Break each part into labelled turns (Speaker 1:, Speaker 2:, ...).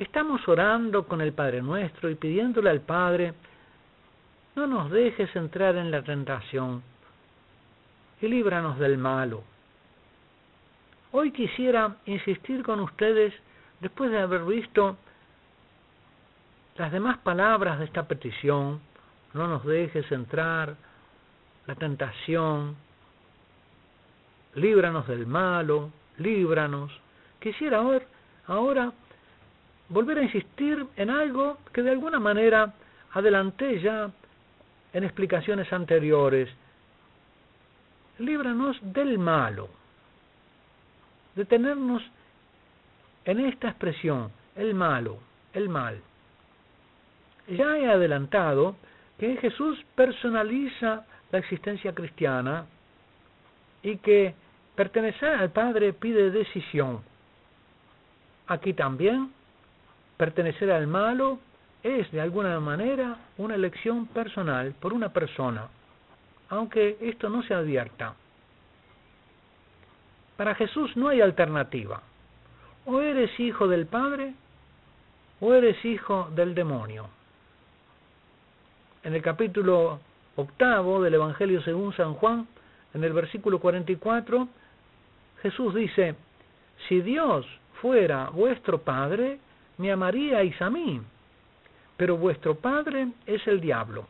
Speaker 1: estamos orando con el Padre Nuestro y pidiéndole al Padre, no nos dejes entrar en la tentación y líbranos del malo. Hoy quisiera insistir con ustedes, después de haber visto las demás palabras de esta petición, no nos dejes entrar, la tentación, líbranos del malo, líbranos. Quisiera ahora volver a insistir en algo que de alguna manera adelanté ya en explicaciones anteriores. Líbranos del malo. Detenernos en esta expresión, el malo, el mal. Ya he adelantado que Jesús personaliza la existencia cristiana y que pertenecer al Padre pide decisión. Aquí también, pertenecer al malo es de alguna manera una elección personal por una persona, aunque esto no se advierta. Para Jesús no hay alternativa. O eres hijo del Padre o eres hijo del demonio. En el capítulo 8 del Evangelio según San Juan, en el versículo 44, Jesús dice, si Dios fuera vuestro Padre, me amaríais a mí, pero vuestro padre es el diablo.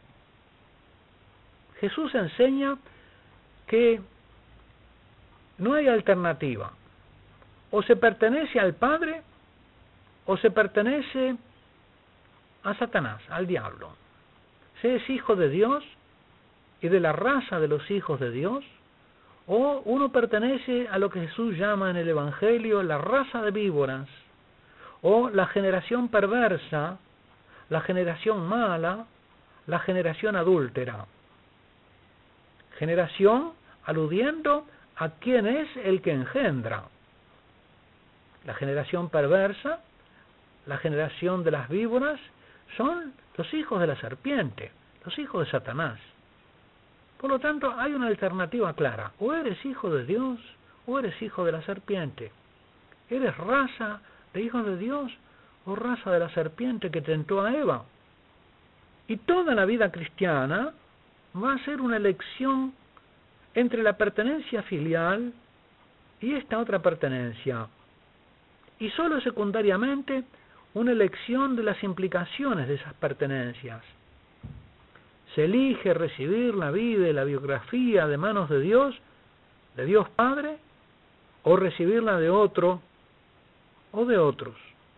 Speaker 1: Jesús enseña que no hay alternativa. O se pertenece al Padre o se pertenece a Satanás, al diablo. Se es hijo de Dios y de la raza de los hijos de Dios, o uno pertenece a lo que Jesús llama en el Evangelio la raza de víboras, o la generación perversa, la generación mala, la generación adúltera. Generación aludiendo a quién es el que engendra. La generación perversa, la generación de las víboras, son los hijos de la serpiente, los hijos de Satanás. Por lo tanto, hay una alternativa clara. O eres hijo de Dios, o eres hijo de la serpiente. ¿Eres raza de hijos de Dios o raza de la serpiente que tentó a Eva? Y toda la vida cristiana va a ser una elección entre la pertenencia filial y esta otra pertenencia. Y solo secundariamente una elección de las implicaciones de esas pertenencias. Se elige recibir la vida y la biografía de manos de Dios Padre, o recibirla de otro o de otros.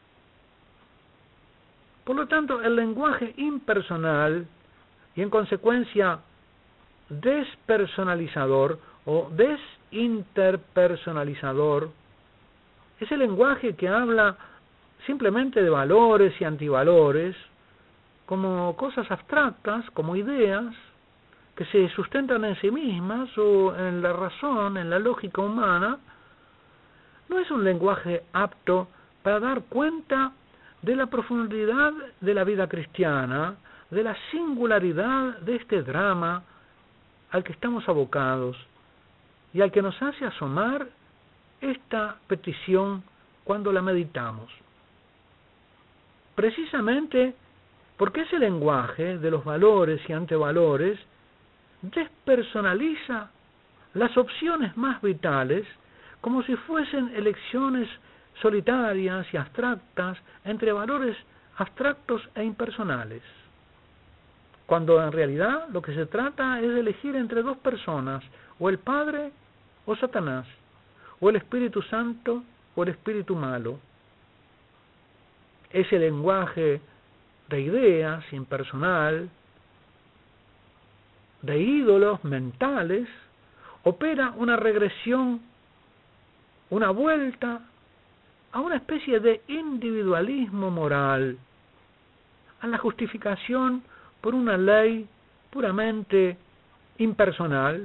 Speaker 1: Por lo tanto, el lenguaje impersonal y en consecuencia despersonalizador o desinterpersonalizador es el lenguaje que habla simplemente de valores y antivalores, como cosas abstractas, como ideas, que se sustentan en sí mismas o en la razón, en la lógica humana. No es un lenguaje apto para dar cuenta de la profundidad de la vida cristiana, de la singularidad de este drama al que estamos abocados y al que nos hace asomar esta petición cuando la meditamos. Precisamente porque ese lenguaje de los valores y antivalores despersonaliza las opciones más vitales como si fuesen elecciones solitarias y abstractas entre valores abstractos e impersonales, cuando en realidad lo que se trata es de elegir entre dos personas, o el Padre o Satanás, o el Espíritu Santo o el Espíritu malo. Ese lenguaje de ideas impersonal, de ídolos mentales, opera una regresión, una vuelta a una especie de individualismo moral, a la justificación por una ley puramente impersonal,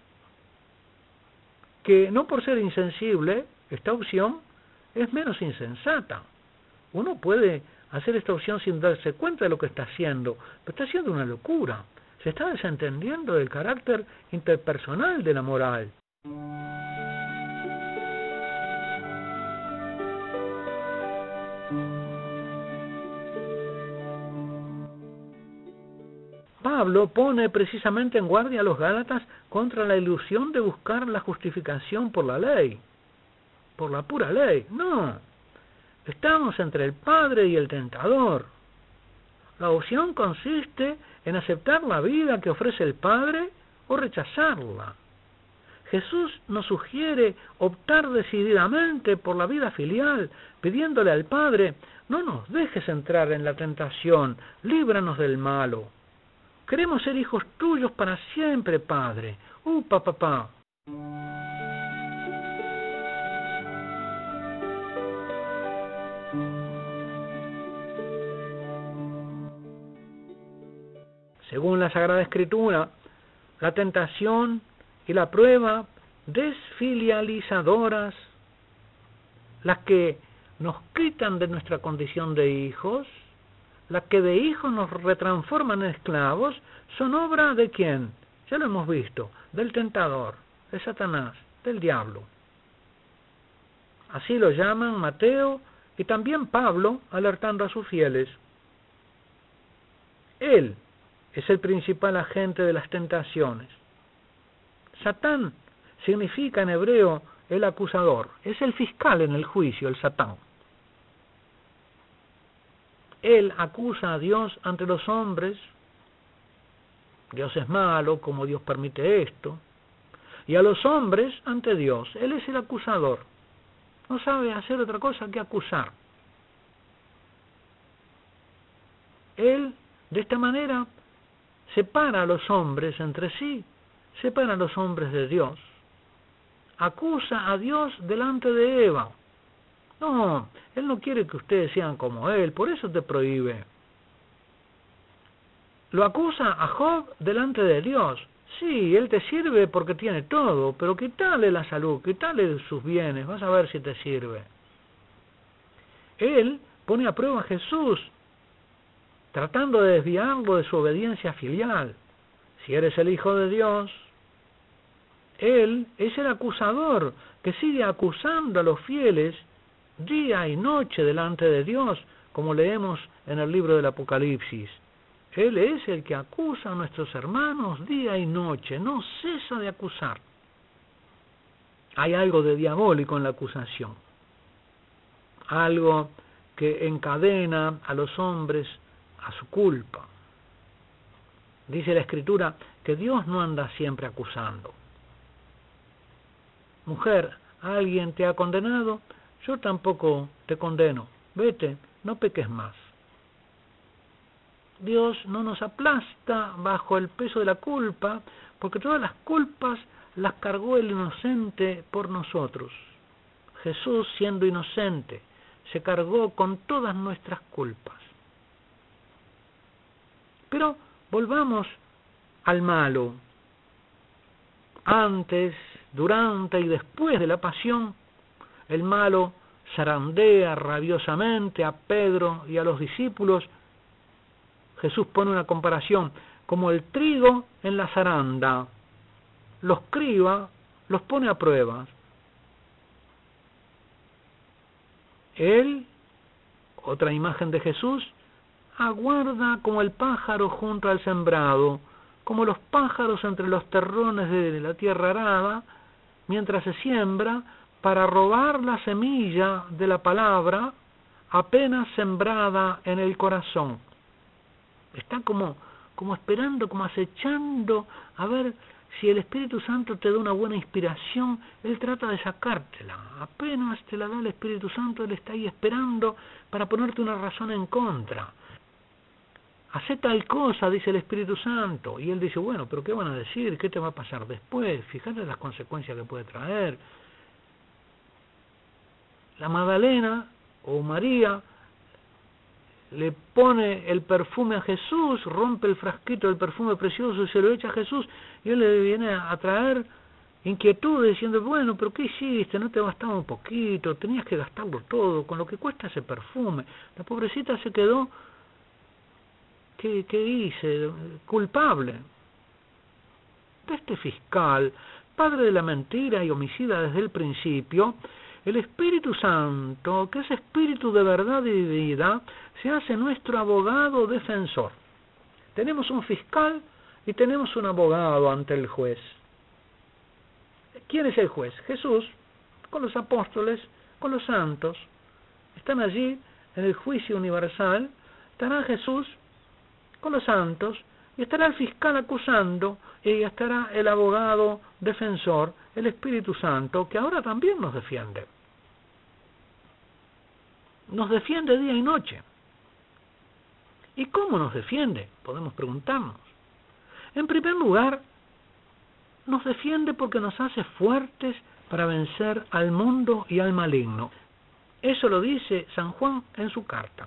Speaker 1: que no por ser insensible, esta opción es menos insensata. Uno puede hacer esta opción sin darse cuenta de lo que está haciendo, pero está haciendo una locura. Se está desentendiendo del carácter interpersonal de la moral. Pablo pone precisamente en guardia a los Gálatas contra la ilusión de buscar la justificación por la ley, por la pura ley. No, estamos entre el Padre y el tentador. La opción consiste en aceptar la vida que ofrece el Padre o rechazarla. Jesús nos sugiere optar decididamente por la vida filial, pidiéndole al Padre: no nos dejes entrar en la tentación, líbranos del malo. Queremos ser hijos tuyos para siempre, Padre. Papá. Según la Sagrada Escritura, la tentación y la prueba desfilializadoras, las que nos quitan de nuestra condición de hijos, las que de hijos nos retransforman en esclavos, son obra ¿de quién? Ya lo hemos visto, del tentador, de Satanás, del diablo. Así lo llaman Mateo y también Pablo, alertando a sus fieles. Él es el principal agente de las tentaciones. Satán significa en hebreo el acusador, es el fiscal en el juicio, el Satán. Él acusa a Dios ante los hombres. Dios es malo, como Dios permite esto. Y a los hombres ante Dios. Él es el acusador. No sabe hacer otra cosa que acusar. Él, de esta manera, separa a los hombres entre sí, separa a los hombres de Dios. Acusa a Dios delante de Eva. No, Él no quiere que ustedes sean como Él, por eso te prohíbe. Lo acusa a Job delante de Dios. Sí, Él te sirve porque tiene todo, pero quítale la salud, quítale sus bienes, vas a ver si te sirve. Él pone a prueba a Jesús, tratando de desviarlo de su obediencia filial. Si eres el Hijo de Dios, Él es el acusador que sigue acusando a los fieles día y noche delante de Dios, como leemos en el libro del Apocalipsis. Él es el que acusa a nuestros hermanos día y noche, no cesa de acusar. Hay algo de diabólico en la acusación, algo que encadena a los hombres a su culpa. Dice la Escritura que Dios no anda siempre acusando. Mujer, ¿alguien te ha condenado? Yo tampoco te condeno. Vete, no peques más. Dios no nos aplasta bajo el peso de la culpa, porque todas las culpas las cargó el inocente por nosotros. Jesús, siendo inocente, se cargó con todas nuestras culpas. Pero volvamos al malo. Antes, durante y después de la pasión, el malo zarandea rabiosamente a Pedro y a los discípulos. Jesús pone una comparación, como el trigo en la zaranda, los criba, los pone a prueba. Él, otra imagen de Jesús, aguarda como el pájaro junto al sembrado, como los pájaros entre los terrones de la tierra arada, mientras se siembra, para robar la semilla de la palabra apenas sembrada en el corazón. Está como esperando, como acechando a ver si el Espíritu Santo te da una buena inspiración. Él trata de sacártela. Apenas te la da el Espíritu Santo, Él está ahí esperando para ponerte una razón en contra. Hacé tal cosa, dice el Espíritu Santo. Y Él dice, bueno, pero ¿qué van a decir? ¿Qué te va a pasar después? Fíjate las consecuencias que puede traer. La Magdalena o María le pone el perfume a Jesús, rompe el frasquito del perfume precioso y se lo echa a Jesús, y Él le viene a traer inquietud diciendo, bueno, pero ¿qué hiciste? ¿No te bastaba un poquito? Tenías que gastarlo todo, con lo que cuesta ese perfume. La pobrecita se quedó, ¿qué hice? Culpable. De este fiscal, padre de la mentira y homicida desde el principio, el Espíritu Santo, que es espíritu de verdad y de vida, se hace nuestro abogado defensor. Tenemos un fiscal y tenemos un abogado ante el juez. ¿Quién es el juez? Jesús, con los apóstoles, con los santos. Están allí en el juicio universal. Estará Jesús con los santos y estará el fiscal acusando y estará el abogado defensor, el Espíritu Santo, que ahora también nos defiende. Nos defiende día y noche. ¿Y cómo nos defiende? Podemos preguntarnos. En primer lugar, nos defiende porque nos hace fuertes para vencer al mundo y al maligno. Eso lo dice San Juan en su carta,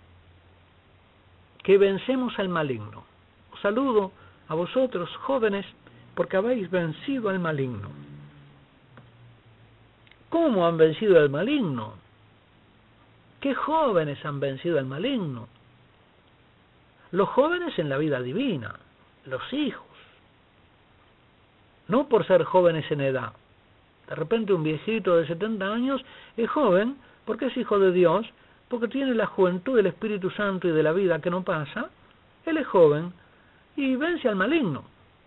Speaker 1: que vencemos al maligno. Os saludo a vosotros, jóvenes, porque habéis vencido al maligno. ¿Cómo han vencido al maligno? ¿Qué jóvenes han vencido al maligno? Los jóvenes en la vida divina, los hijos. No por ser jóvenes en edad. De repente un viejito de 70 años es joven porque es hijo de Dios, porque tiene la juventud del Espíritu Santo y de la vida que no pasa. Él es joven y vence al maligno.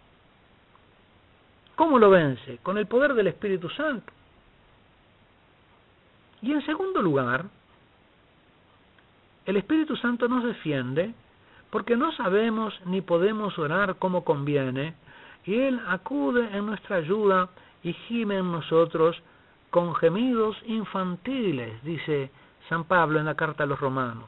Speaker 1: ¿Cómo lo vence? Con el poder del Espíritu Santo. Y en segundo lugar, el Espíritu Santo nos defiende porque no sabemos ni podemos orar como conviene, y Él acude en nuestra ayuda y gime en nosotros con gemidos infantiles, dice San Pablo en la carta a los Romanos.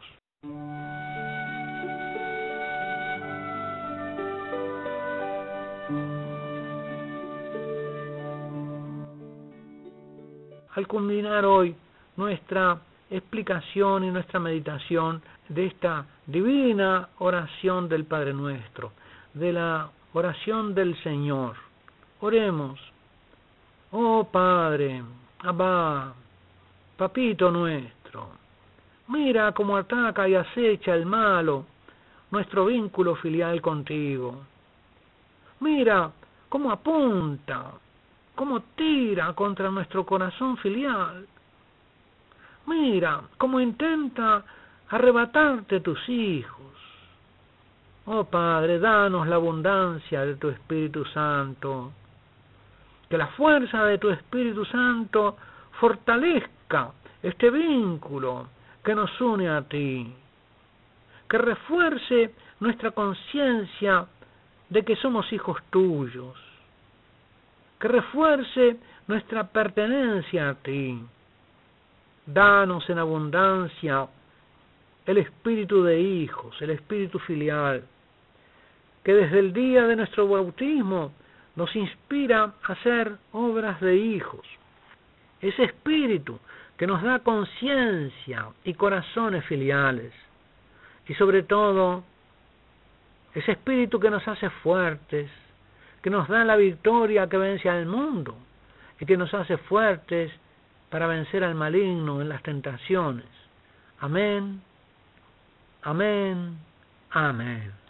Speaker 1: Al culminar hoy nuestra explicación y nuestra meditación de esta divina oración del Padre Nuestro, de la oración del Señor, oremos. Oh Padre, Abba, Papito nuestro, mira cómo ataca y acecha el malo nuestro vínculo filial contigo. Mira cómo apunta, cómo tira contra nuestro corazón filial. Mira cómo intenta arrebatarte tus hijos. Oh Padre, danos la abundancia de tu Espíritu Santo. Que la fuerza de tu Espíritu Santo fortalezca este vínculo que nos une a ti. Que refuerce nuestra conciencia de que somos hijos tuyos. Que refuerce nuestra pertenencia a ti. Danos en abundancia el espíritu de hijos, el espíritu filial, que desde el día de nuestro bautismo nos inspira a hacer obras de hijos. Ese espíritu que nos da conciencia y corazones filiales. Y sobre todo, ese espíritu que nos hace fuertes, que nos da la victoria que vence al mundo y que nos hace fuertes para vencer al maligno en las tentaciones. Amén, amén, amén.